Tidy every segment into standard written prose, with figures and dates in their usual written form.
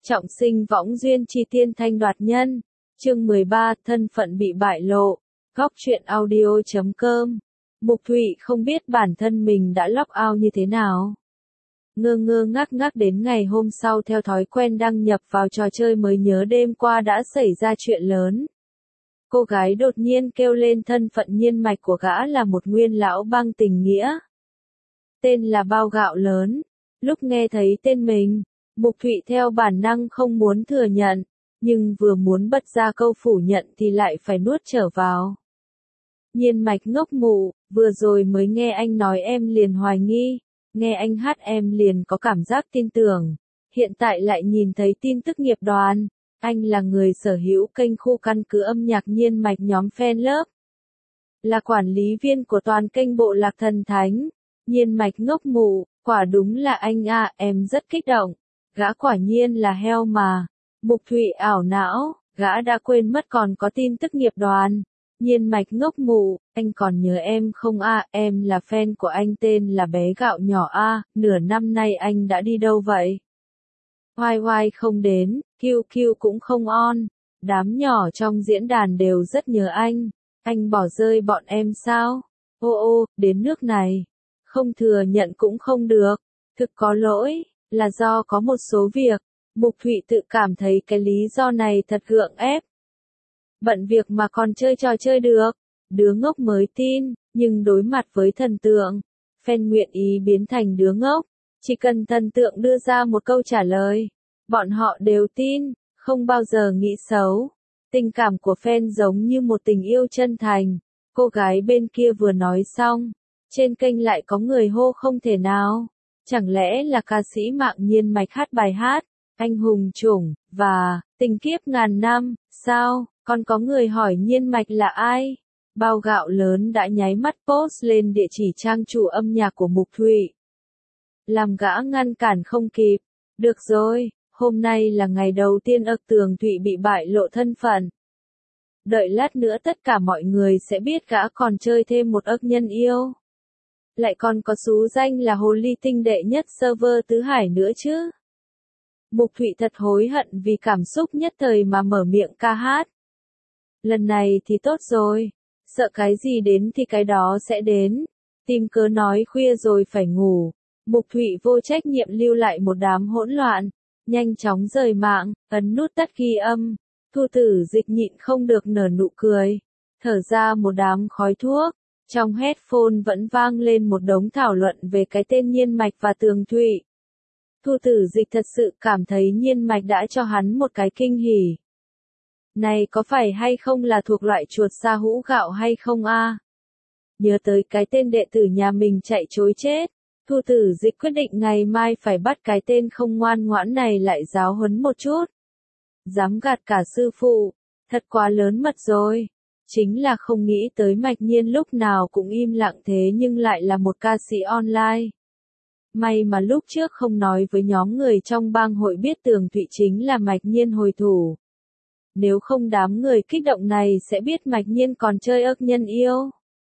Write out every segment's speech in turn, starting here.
Trọng sinh võng duyên chi tiên thanh đoạt nhân. Chương 13, thân phận bị bại lộ. Góc truyện audio.com. Mục Thụy không biết bản thân mình đã log out như thế nào. Ngơ ngơ ngác ngác đến ngày hôm sau theo thói quen đăng nhập vào trò chơi mới nhớ đêm qua đã xảy ra chuyện lớn. Cô gái đột nhiên kêu lên thân phận nhiên mạch của gã là một nguyên lão băng tình nghĩa. Tên là Bao Gạo Lớn. Lúc nghe thấy tên mình, Mục Thụy theo bản năng không muốn thừa nhận, nhưng vừa muốn bật ra câu phủ nhận thì lại phải nuốt trở vào. Nhiên mạch ngốc mụ, vừa rồi mới nghe anh nói em liền hoài nghi, nghe anh hát em liền có cảm giác tin tưởng, hiện tại lại nhìn thấy tin tức nghiệp đoàn, anh là người sở hữu kênh khu căn cứ âm nhạc nhiên mạch nhóm fan lớp. Là quản lý viên của toàn kênh bộ lạc thần thánh, nhiên mạch ngốc mụ, quả đúng là anh à, em rất kích động, gã quả nhiên là heo mà. Mục Thụy ảo não, gã đã quên mất còn có tin tức nghiệp đoàn. Nhiên mạch ngốc mụ, anh còn nhớ em không à, em là fan của anh tên là bé gạo nhỏ à, nửa năm nay anh đã đi đâu vậy? YY không đến, QQ cũng không on, đám nhỏ trong diễn đàn đều rất nhớ anh bỏ rơi bọn em sao? Ô, đến nước này, không thừa nhận cũng không được, thực có lỗi, là do có một số việc. Mục Thụy tự cảm thấy cái lý do này thật gượng ép. Bận việc mà còn chơi trò chơi được, đứa ngốc mới tin, nhưng đối mặt với thần tượng, fan nguyện ý biến thành đứa ngốc, chỉ cần thần tượng đưa ra một câu trả lời, bọn họ đều tin, không bao giờ nghĩ xấu. Tình cảm của fan giống như một tình yêu chân thành, cô gái bên kia vừa nói xong, trên kênh lại có người hô không thể nào, chẳng lẽ là ca sĩ mạng nhiên mạch hát bài hát Anh hùng chủng, và Tình kiếp ngàn năm, sao? Còn có người hỏi nhiên mạch là ai? Bao Gạo Lớn đã nháy mắt post lên địa chỉ trang chủ âm nhạc của Mục Thụy. Làm gã ngăn cản không kịp. Được rồi, hôm nay là ngày đầu tiên Tường Thụy bị bại lộ thân phận. Đợi lát nữa tất cả mọi người sẽ biết gã còn chơi thêm một nhân yêu. Lại còn có xú danh là hồ ly tinh đệ nhất server tứ hải nữa chứ. Mục Thụy thật hối hận vì cảm xúc nhất thời mà mở miệng ca hát. Lần này thì tốt rồi, sợ cái gì đến thì cái đó sẽ đến. Tìm cớ nói khuya rồi phải ngủ. Mục Thụy vô trách nhiệm lưu lại một đám hỗn loạn, nhanh chóng rời mạng, ấn nút tắt ghi âm. Thu Tử Dịch nhịn không được nở nụ cười, thở ra một đám khói thuốc. Trong headphone vẫn vang lên một đống thảo luận về cái tên nhiên mạch và Tường Thụy. Thu Tử Dịch thật sự cảm thấy nhiên mạch đã cho hắn một cái kinh hỉ. Này có phải hay không là thuộc loại chuột sa hũ gạo hay không a? Nhớ tới cái tên đệ tử nhà mình chạy trối chết, Thu Tử Dịch quyết định ngày mai phải bắt cái tên không ngoan ngoãn này lại giáo huấn một chút. Dám gạt cả sư phụ, thật quá lớn mật rồi. Chính là không nghĩ tới Mạch Nhiên lúc nào cũng im lặng thế nhưng lại là một ca sĩ online. May mà lúc trước không nói với nhóm người trong bang hội biết Tường Thụy chính là Mạch Nhiên hồi thủ. Nếu không đám người kích động này sẽ biết Mạch Nhiên còn chơi nhân yêu.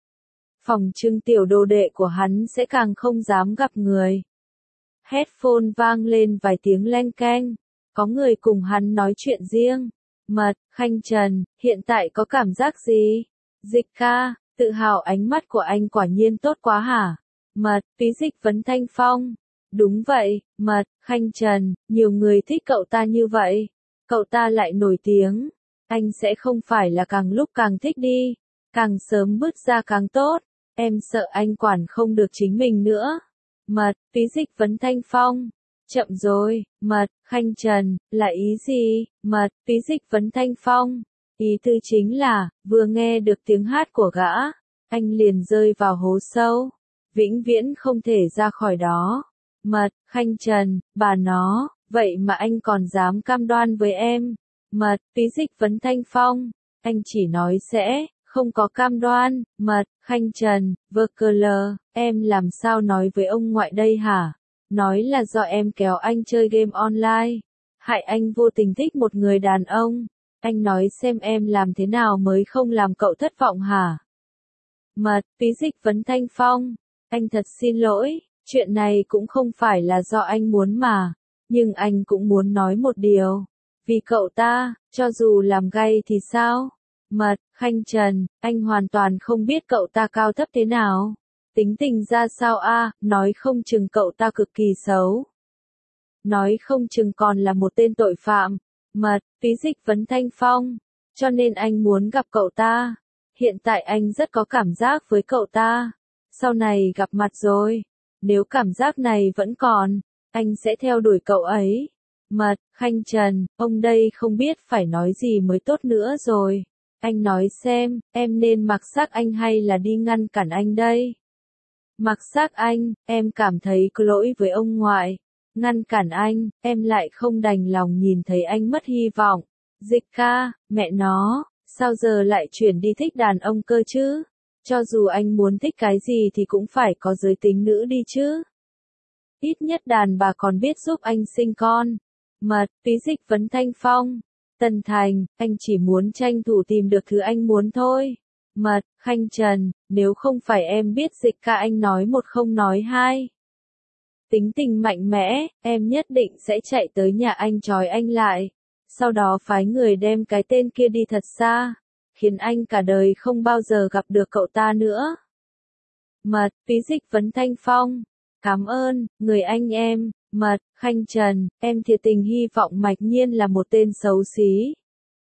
Phòng trưng tiểu đồ đệ của hắn sẽ càng không dám gặp người. Headphone vang lên vài tiếng leng keng. Có người cùng hắn nói chuyện riêng. Mật, Khanh Trần, hiện tại có cảm giác gì? Dịch ca, tự hào ánh mắt của anh quả nhiên tốt quá hả? Mật, Phí Dịch vấn Thanh Phong. Đúng vậy, Mật, Khanh Trần, nhiều người thích cậu ta như vậy. Cậu ta lại nổi tiếng. Anh sẽ không phải là càng lúc càng thích đi. Càng sớm bước ra càng tốt. Em sợ anh quản không được chính mình nữa. Mật, Phí Dịch vấn Thanh Phong. Chậm rồi, Mật, Khanh Trần, là ý gì? Mật, Phí Dịch vấn Thanh Phong. Ý tư chính là, vừa nghe được tiếng hát của gã, anh liền rơi vào hố sâu. Vĩnh viễn không thể ra khỏi đó. Mật, Khanh Trần, bà nó, vậy mà anh còn dám cam đoan với em. Mật, Phí Dịch vấn Thanh Phong. Anh chỉ nói sẽ, không có cam đoan. Mật, Khanh Trần, VKL, em làm sao nói với ông ngoại đây hả? Nói là do em kéo anh chơi game online. Hại anh vô tình thích một người đàn ông. Anh nói xem em làm thế nào mới không làm cậu thất vọng hả? Mật, Phí Dịch vấn Thanh Phong. Anh thật xin lỗi, chuyện này cũng không phải là do anh muốn mà. Nhưng anh cũng muốn nói một điều. Vì cậu ta, cho dù làm gay thì sao? Mật, Khanh Trần, anh hoàn toàn không biết cậu ta cao thấp thế nào. Tính tình ra sao a, nói không chừng cậu ta cực kỳ xấu. Nói không chừng còn là một tên tội phạm. Mật, Phí Dịch vấn Thanh Phong. Cho nên anh muốn gặp cậu ta. Hiện tại anh rất có cảm giác với cậu ta. Sau này gặp mặt rồi. Nếu cảm giác này vẫn còn, anh sẽ theo đuổi cậu ấy. Mật, Khanh Trần, ông đây không biết phải nói gì mới tốt nữa rồi. Anh nói xem, em nên mặc xác anh hay là đi ngăn cản anh đây? Mặc xác anh, em cảm thấy có lỗi với ông ngoại. Ngăn cản anh, em lại không đành lòng nhìn thấy anh mất hy vọng. Dịch ca, mẹ nó, sao giờ lại chuyển đi thích đàn ông cơ chứ? Cho dù anh muốn thích cái gì thì cũng phải có giới tính nữ đi chứ. Ít nhất đàn bà còn biết giúp anh sinh con. Mật, Phí Dịch vấn Thanh Phong. Tân Thành, anh chỉ muốn tranh thủ tìm được thứ anh muốn thôi. Mật, Khanh Trần, nếu không phải em biết Dịch ca anh nói một không nói hai. Tính tình mạnh mẽ, em nhất định sẽ chạy tới nhà anh trói anh lại. Sau đó phái người đem cái tên kia đi thật xa. Khiến anh cả đời không bao giờ gặp được cậu ta nữa. Mật, Phí Dịch vấn Thanh Phong. Cảm ơn, người anh em. Mật, Khanh Trần, em thiệt tình hy vọng Mạch Nhiên là một tên xấu xí.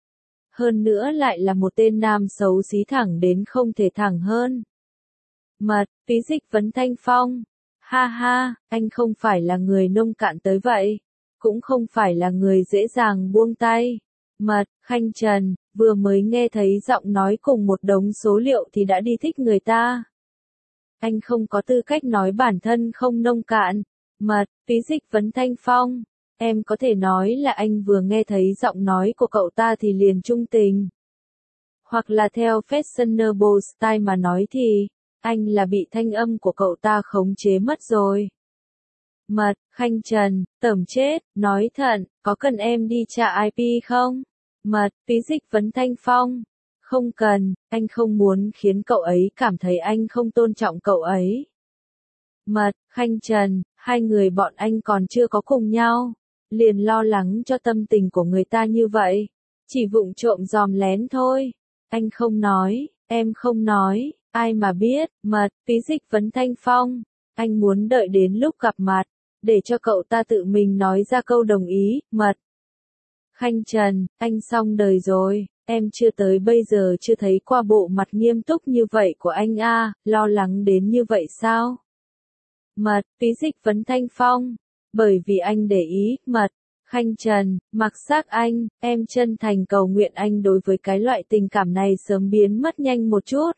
Hơn nữa lại là một tên nam xấu xí thẳng đến không thể thẳng hơn. Mật, Phí Dịch vấn Thanh Phong. Ha ha, anh không phải là người nông cạn tới vậy. Cũng không phải là người dễ dàng buông tay. Mật, Khanh Trần, vừa mới nghe thấy giọng nói cùng một đống số liệu thì đã đi thích người ta. Anh không có tư cách nói bản thân không nông cạn. Mật, Phí Dịch vấn Thanh Phong. Em có thể nói là anh vừa nghe thấy giọng nói của cậu ta thì liền trung tình. Hoặc là theo fashionable style mà nói thì, anh là bị thanh âm của cậu ta khống chế mất rồi. Mật, Khanh Trần, tởm chết, nói thận, có cần em đi trả IP không? Mật, Phí Dịch vấn Thanh Phong. Không cần, anh không muốn khiến cậu ấy cảm thấy anh không tôn trọng cậu ấy. Mật, Khanh Trần, hai người bọn anh còn chưa có cùng nhau. Liền lo lắng cho tâm tình của người ta như vậy. Chỉ vụng trộm dòm lén thôi. Anh không nói, em không nói, ai mà biết. Mật, Phí Dịch vấn Thanh Phong. Anh muốn đợi đến lúc gặp mặt, để cho cậu ta tự mình nói ra câu đồng ý. Mật, Khanh Trần, anh xong đời rồi. Em chưa tới bây giờ chưa thấy qua bộ mặt nghiêm túc như vậy của anh a, lo lắng đến như vậy sao? Mật, Phí Dịch vấn Thanh Phong. Bởi vì anh để ý. Mật, Khanh Trần, mặc xác anh, em chân thành cầu nguyện anh đối với cái loại tình cảm này sớm biến mất nhanh một chút.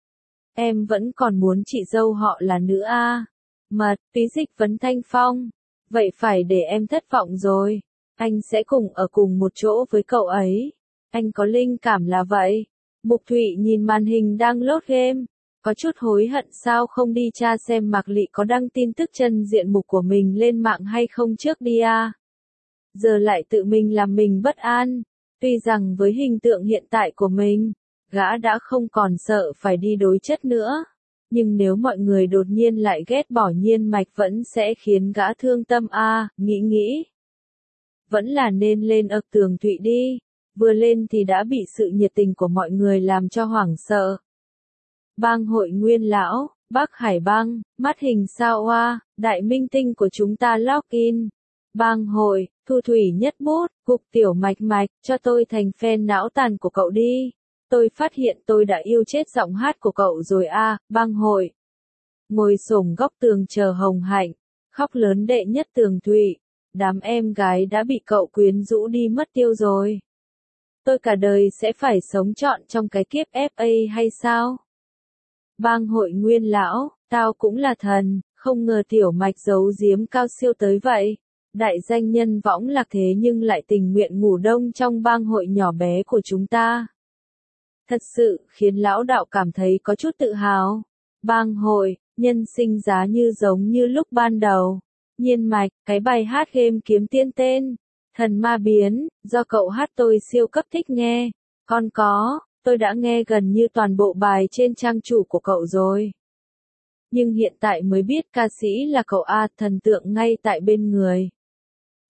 Em vẫn còn muốn chị dâu họ là nữ a. Mật, Phí Dịch vấn Thanh Phong. Vậy phải để em thất vọng rồi. Anh sẽ cùng ở cùng một chỗ với cậu ấy. Anh có linh cảm là vậy. Mục Thụy nhìn màn hình đang load game. Có chút hối hận sao không đi tra xem Mạc Lị có đăng tin tức chân diện mục của mình lên mạng hay không trước đi à. Giờ lại tự mình làm mình bất an. Tuy rằng với hình tượng hiện tại của mình, gã đã không còn sợ phải đi đối chất nữa. Nhưng nếu mọi người đột nhiên lại ghét bỏ Nhiên Mạch vẫn sẽ khiến gã thương tâm a, nghĩ. Vẫn là nên lên ập tường Thụy đi. Vừa lên thì đã bị sự nhiệt tình của mọi người làm cho hoảng sợ. Bang hội Nguyên Lão, Bắc Hải Bang, mắt hình sao oa, đại minh tinh của chúng ta login. Bang hội, Thu Thủy Nhất Bút, Cục Tiểu Mạch Mạch, cho tôi thành fan não tàn của cậu đi. Tôi phát hiện tôi đã yêu chết giọng hát của cậu rồi a. Bang hội. Ngồi xổm góc tường chờ Hồng Hạnh, khóc lớn đệ nhất Tường Thụy. Đám em gái đã bị cậu quyến rũ đi mất tiêu rồi. Tôi cả đời sẽ phải sống trọn trong cái kiếp FA hay sao? Bang hội Nguyên Lão, tao cũng là thần, không ngờ Tiểu Mạch giấu giếm cao siêu tới vậy. Đại danh nhân võng lạc thế nhưng lại tình nguyện ngủ đông trong bang hội nhỏ bé của chúng ta. Thật sự khiến lão đạo cảm thấy có chút tự hào. Bang hội, nhân sinh giá như giống như lúc ban đầu. Nhiên Mạch, cái bài hát game kiếm tiên tên Thần Ma Biến, do cậu hát tôi siêu cấp thích nghe. Còn có, tôi đã nghe gần như toàn bộ bài trên trang chủ của cậu rồi. Nhưng hiện tại mới biết ca sĩ là cậu a, thần tượng ngay tại bên người.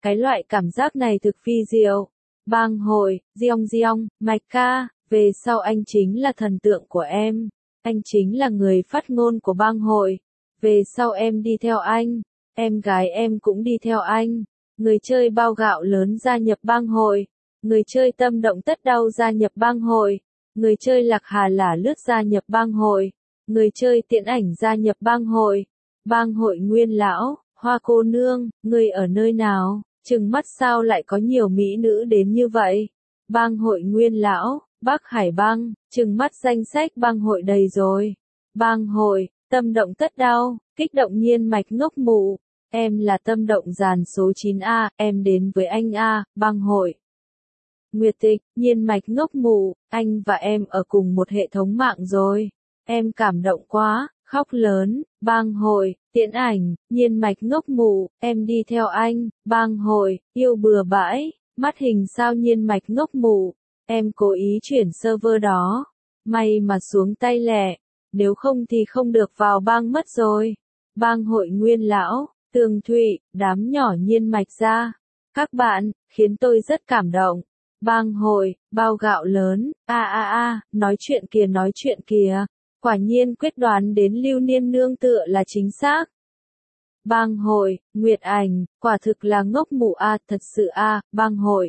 Cái loại cảm giác này thực phi diệu. Bang hội, Giong Giong, Mạch ca, về sau anh chính là thần tượng của em. Anh chính là người phát ngôn của bang hội. Về sau em đi theo anh. Em gái em cũng đi theo anh. Người chơi bao gạo lớn gia nhập bang hội. Người chơi tâm động tất đau gia nhập bang hội. Người chơi lạc hà lả lướt gia nhập bang hội. Người chơi tiễn ảnh gia nhập bang hội. Bang hội Nguyên lão, Hoa cô nương, người ở nơi nào? Trừng mắt sao lại có nhiều mỹ nữ đến như vậy? Bang hội Nguyên lão, Bắc Hải bang, trừng mắt danh sách bang hội đầy rồi. Bang hội, tâm động tất đau, kích động Nhiên Mạch ngốc mụ. Em là tâm động dàn số 9A, em đến với anh A, bang hội. Nguyệt Tịch, Nhiên Mạch ngốc mụ, anh và em ở cùng một hệ thống mạng rồi. Em cảm động quá, khóc lớn. Bang hội, tiễn ảnh, Nhiên Mạch ngốc mụ, em đi theo anh. Bang hội, yêu bừa bãi, mắt hình sao Nhiên Mạch ngốc mụ. Em cố ý chuyển server đó. May mà xuống tay lẹ, nếu không thì không được vào bang mất rồi. Bang hội Nguyên lão, Tường Thụy, đám nhỏ Nhiên Mạch ra. Các bạn, khiến tôi rất cảm động. Bang hội, bao gạo lớn, nói chuyện kìa. Quả nhiên quyết đoán đến Lưu Niên nương tựa là chính xác. Bang hội, Nguyệt Ảnh, quả thực là ngốc mụ thật sự bang hội.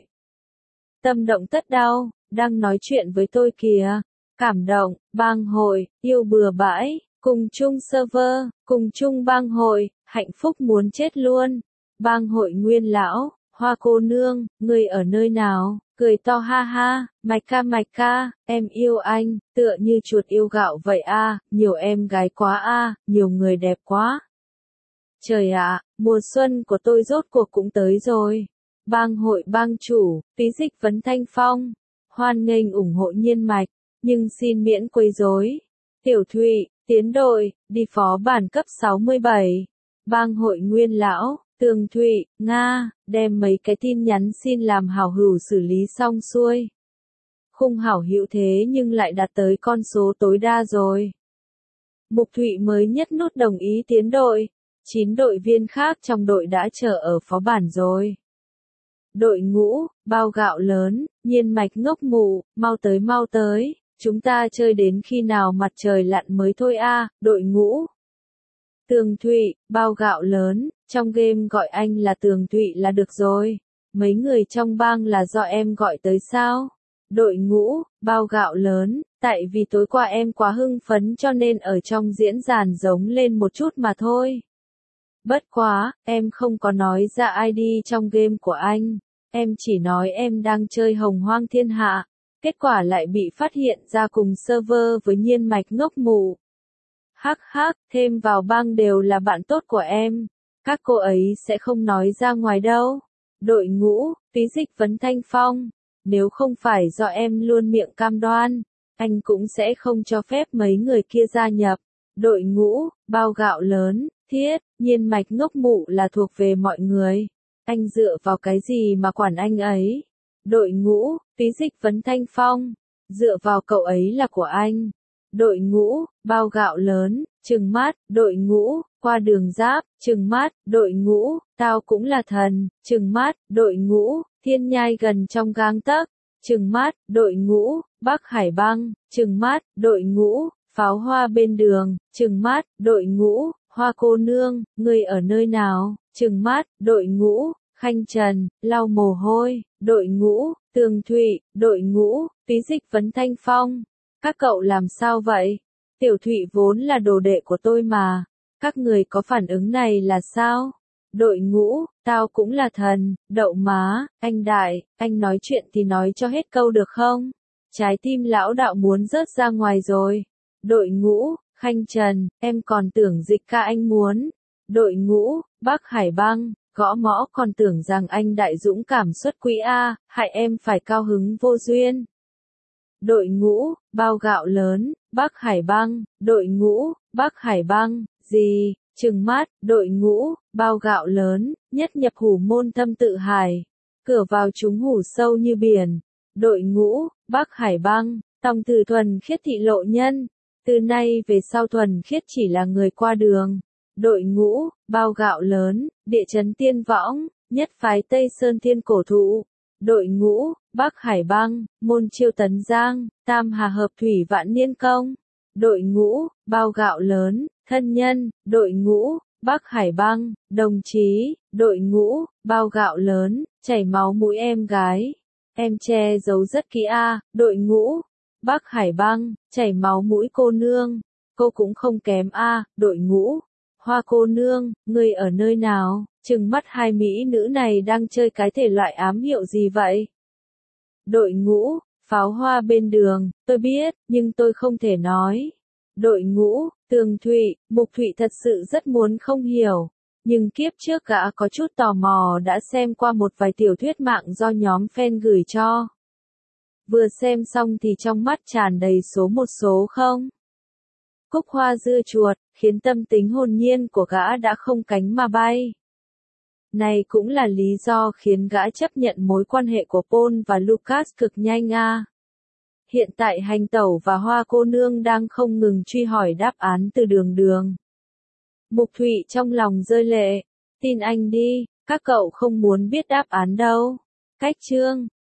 Tâm động tất đau, đang nói chuyện với tôi kìa. Cảm động, bang hội, yêu bừa bãi, cùng chung server, cùng chung bang hội, hạnh phúc muốn chết luôn. Bang hội Nguyên lão, Hoa cô nương, người ở nơi nào? Cười to ha ha, Mạch ca, em yêu anh, tựa như chuột yêu gạo vậy nhiều em gái quá nhiều người đẹp quá. Trời ạ, mùa xuân của tôi rốt cuộc cũng tới rồi. Bang hội bang chủ, Tí Dịch Vấn Thanh Phong, hoan nghênh ủng hộ Nhiên Mạch, nhưng xin miễn quấy rối. Tiểu Thụy, tiến đội, đi phó bản cấp 67. Bang hội Nguyên lão, Tường Thụy, Nga, đem mấy cái tin nhắn xin làm hảo hữu xử lý xong xuôi. Khung hảo hữu thế nhưng lại đạt tới con số tối đa rồi. Mục Thụy mới nhất nút đồng ý tiến đội. 9 đội viên khác trong đội đã chờ ở phó bản rồi. Đội ngũ, bao gạo lớn, Nhiên Mạch ngốc mụ, mau tới, chúng ta chơi đến khi nào mặt trời lặn mới thôi đội ngũ. Tường Thụy, bao gạo lớn, trong game gọi anh là Tường Thụy là được rồi. Mấy người trong bang là do em gọi tới sao? Đội ngũ, bao gạo lớn, tại vì tối qua em quá hưng phấn cho nên ở trong diễn đàn giống lên một chút mà thôi. Bất quá, em không có nói ra ID trong game của anh. Em chỉ nói em đang chơi Hồng Hoang Thiên Hạ. Kết quả lại bị phát hiện ra cùng server với Nhiên Mạch ngốc mụ. Hắc, thêm vào bang đều là bạn tốt của em. Các cô ấy sẽ không nói ra ngoài đâu. Đội ngũ, Tí Dịch Vấn Thanh Phong. Nếu không phải do em luôn miệng cam đoan, anh cũng sẽ không cho phép mấy người kia gia nhập. Đội ngũ, bao gạo lớn, Thiết, Nhiên Mạch ngốc mụ là thuộc về mọi người. Anh dựa vào cái gì mà quản anh ấy? Đội ngũ, Tí Dịch Vấn Thanh Phong. Dựa vào cậu ấy là của anh. Đội ngũ, bao gạo lớn, trừng mắt. Đội ngũ, qua đường giáp, trừng mắt. Đội ngũ, tao cũng là thần, trừng mắt. Đội ngũ, thiên nhai gần trong gang tấc, trừng mắt. Đội ngũ, Bắc Hải băng, trừng mắt. Đội ngũ, pháo hoa bên đường, trừng mắt. Đội ngũ, Hoa cô nương, người ở nơi nào? Trừng mắt. Đội ngũ, Khanh Trần, lau mồ hôi. Đội ngũ, Tường Thụy. Đội ngũ, Tí Dịch Vấn Thanh Phong. Các cậu làm sao vậy? Tiểu Thụy vốn là đồ đệ của tôi mà. Các người có phản ứng này là sao? Đội ngũ, tao cũng là thần, đậu má, anh Đại, anh nói chuyện thì nói cho hết câu được không? Trái tim lão đạo muốn rớt ra ngoài rồi. Đội ngũ, Khanh Trần, em còn tưởng Dịch ca anh muốn. Đội ngũ, Bắc Hải băng, gõ mõ còn tưởng rằng anh Đại dũng cảm xuất quỹ hại em phải cao hứng vô duyên. Đội ngũ, bao gạo lớn, Bắc Hải băng. Đội ngũ, Bắc Hải băng, gì? Trừng mắt. Đội ngũ, bao gạo lớn, nhất nhập hủ môn thâm tự hải. Cửa vào chúng hủ sâu như biển. Đội ngũ, Bắc Hải băng, tòng từ thuần khiết thị lộ nhân. Từ nay về sau thuần khiết chỉ là người qua đường. Đội ngũ, bao gạo lớn, địa chấn tiên võng, Nhất phái Tây Sơn Thiên Cổ Thụ, đội ngũ, Bắc Hải Băng, Môn Chiêu Tấn Giang, Tam Hà Hợp Thủy Vạn Niên Công, đội ngũ, Bao Gạo Lớn, Thân Nhân, đội ngũ, Bắc Hải Băng, Đồng Chí, đội ngũ, Bao Gạo Lớn, Chảy Máu Mũi Em Gái, em che giấu rất kỹ đội ngũ, Bắc Hải Băng, Chảy Máu Mũi Cô Nương, cô cũng không kém đội ngũ, Hoa Cô Nương, ngươi ở nơi nào? Trừng mắt hai mỹ nữ này đang chơi cái thể loại ám hiệu gì vậy? Đội ngũ, Pháo Hoa Bên Đường, tôi biết, nhưng tôi không thể nói. Đội ngũ, Tường Thụy, Mục Thụy thật sự rất muốn không hiểu. Nhưng kiếp trước gã có chút tò mò đã xem qua một vài tiểu thuyết mạng do nhóm fan gửi cho. Vừa xem xong thì trong mắt tràn đầy số một số không. Cúc hoa dưa chuột, khiến tâm tính hồn nhiên của gã đã không cánh mà bay. Này cũng là lý do khiến gã chấp nhận mối quan hệ của Paul và Lucas cực nhanh Hiện tại Hành Tẩu và Hoa Cô Nương đang không ngừng truy hỏi đáp án từ Đường Đường. Mục Thụy trong lòng rơi lệ. Tin anh đi, các cậu không muốn biết đáp án đâu. Cách chương,